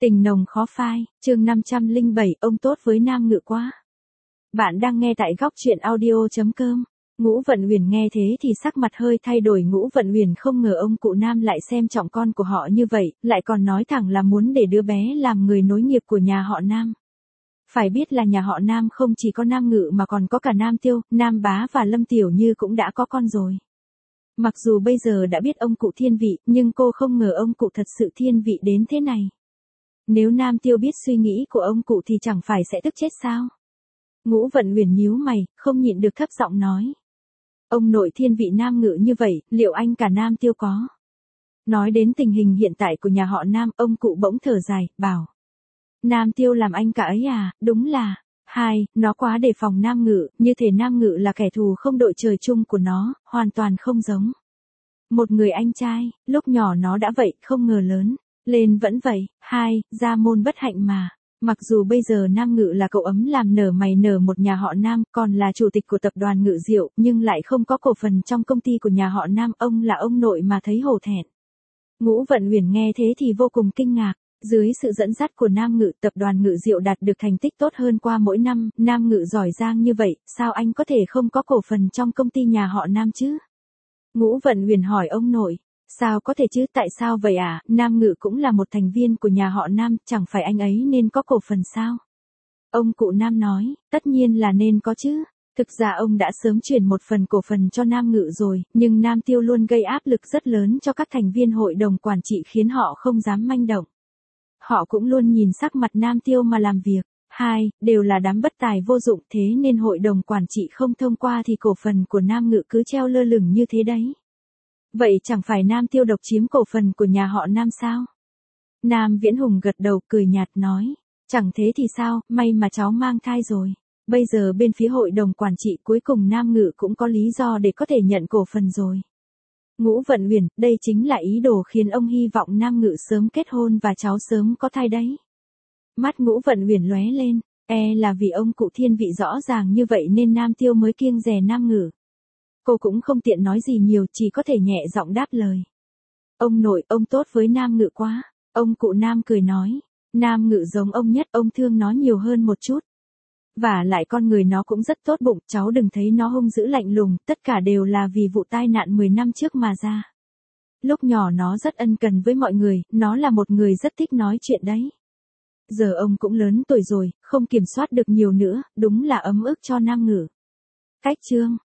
Tình nồng khó phai, chương 507, ông tốt với Nam Ngự quá. Bạn đang nghe tại góc truyện audio.com. Ngũ Vận Huyền nghe thế thì sắc mặt hơi thay đổi. Ngũ Vận Huyền không ngờ ông cụ Nam lại xem trọng con của họ như vậy, lại còn nói thẳng là muốn để đứa bé làm người nối nghiệp của nhà họ Nam. Phải biết là nhà họ Nam không chỉ có Nam Ngự mà còn có cả Nam Tiêu, Nam Bá và Lâm Tiểu Như cũng đã có con rồi. Mặc dù bây giờ đã biết ông cụ thiên vị, nhưng cô không ngờ ông cụ thật sự thiên vị đến thế này. Nếu Nam Tiêu biết suy nghĩ của ông cụ thì chẳng phải sẽ tức chết sao? Ngũ Vận Huyền nhíu mày, không nhịn được thấp giọng nói. Ông nội thiên vị Nam Ngự như vậy, liệu anh cả Nam Tiêu có? Nói đến tình hình hiện tại của nhà họ Nam, ông cụ bỗng thở dài, bảo. Nam Tiêu làm anh cả ấy à, đúng là. Nó quá đề phòng Nam Ngự, như thể Nam Ngự là kẻ thù không đội trời chung của nó, hoàn toàn không giống. Một người anh trai, lúc nhỏ nó đã vậy, không ngờ lớn lên vẫn vậy. Gia môn bất hạnh mà. Mặc dù bây giờ Nam Ngự là cậu ấm làm nở mày nở một nhà họ Nam, còn là chủ tịch của tập đoàn Ngự Diệu, nhưng lại không có cổ phần trong công ty của nhà họ Nam, ông là ông nội mà thấy hổ thẹn. Ngũ Vận Huyền nghe thế thì vô cùng kinh ngạc. Dưới sự dẫn dắt của Nam Ngự, tập đoàn Ngự Diệu đạt được thành tích tốt hơn qua mỗi năm, Nam Ngự giỏi giang như vậy, sao anh có thể không có cổ phần trong công ty nhà họ Nam chứ? Ngũ Vận Huyền hỏi ông nội. Sao có thể chứ, tại sao vậy à, Nam Ngự cũng là một thành viên của nhà họ Nam, chẳng phải anh ấy nên có cổ phần sao? Ông cụ Nam nói, tất nhiên là nên có chứ. Thực ra ông đã sớm chuyển một phần cổ phần cho Nam Ngự rồi, nhưng Nam Tiêu luôn gây áp lực rất lớn cho các thành viên hội đồng quản trị khiến họ không dám manh động. Họ cũng luôn nhìn sắc mặt Nam Tiêu mà làm việc. Đều là đám bất tài vô dụng, thế nên hội đồng quản trị không thông qua thì cổ phần của Nam Ngự cứ treo lơ lửng như thế đấy. Vậy chẳng phải Nam Tiêu độc chiếm cổ phần của nhà họ Nam sao? Nam Viễn Hùng gật đầu cười nhạt nói. Chẳng thế thì sao, may mà cháu mang thai rồi. Bây giờ bên phía hội đồng quản trị cuối cùng Nam Ngự cũng có lý do để có thể nhận cổ phần rồi. Ngũ Vận Huyền, đây chính là ý đồ khiến ông hy vọng Nam Ngự sớm kết hôn và cháu sớm có thai đấy. Mắt Ngũ Vận Huyền lóe lên, là vì ông cụ thiên vị rõ ràng như vậy nên Nam Tiêu mới kiêng dè Nam Ngự. Cô cũng không tiện nói gì nhiều, chỉ có thể nhẹ giọng đáp lời. Ông nội, ông tốt với Nam Ngự quá. Ông cụ Nam cười nói. Nam Ngự giống ông nhất, ông thương nó nhiều hơn một chút. Và lại con người nó cũng rất tốt bụng, cháu đừng thấy nó hung dữ lạnh lùng, tất cả đều là vì vụ tai nạn 10 năm trước mà ra. Lúc nhỏ nó rất ân cần với mọi người, nó là một người rất thích nói chuyện đấy. Giờ ông cũng lớn tuổi rồi, không kiểm soát được nhiều nữa, đúng là ấm ức cho Nam Ngự. Cách chương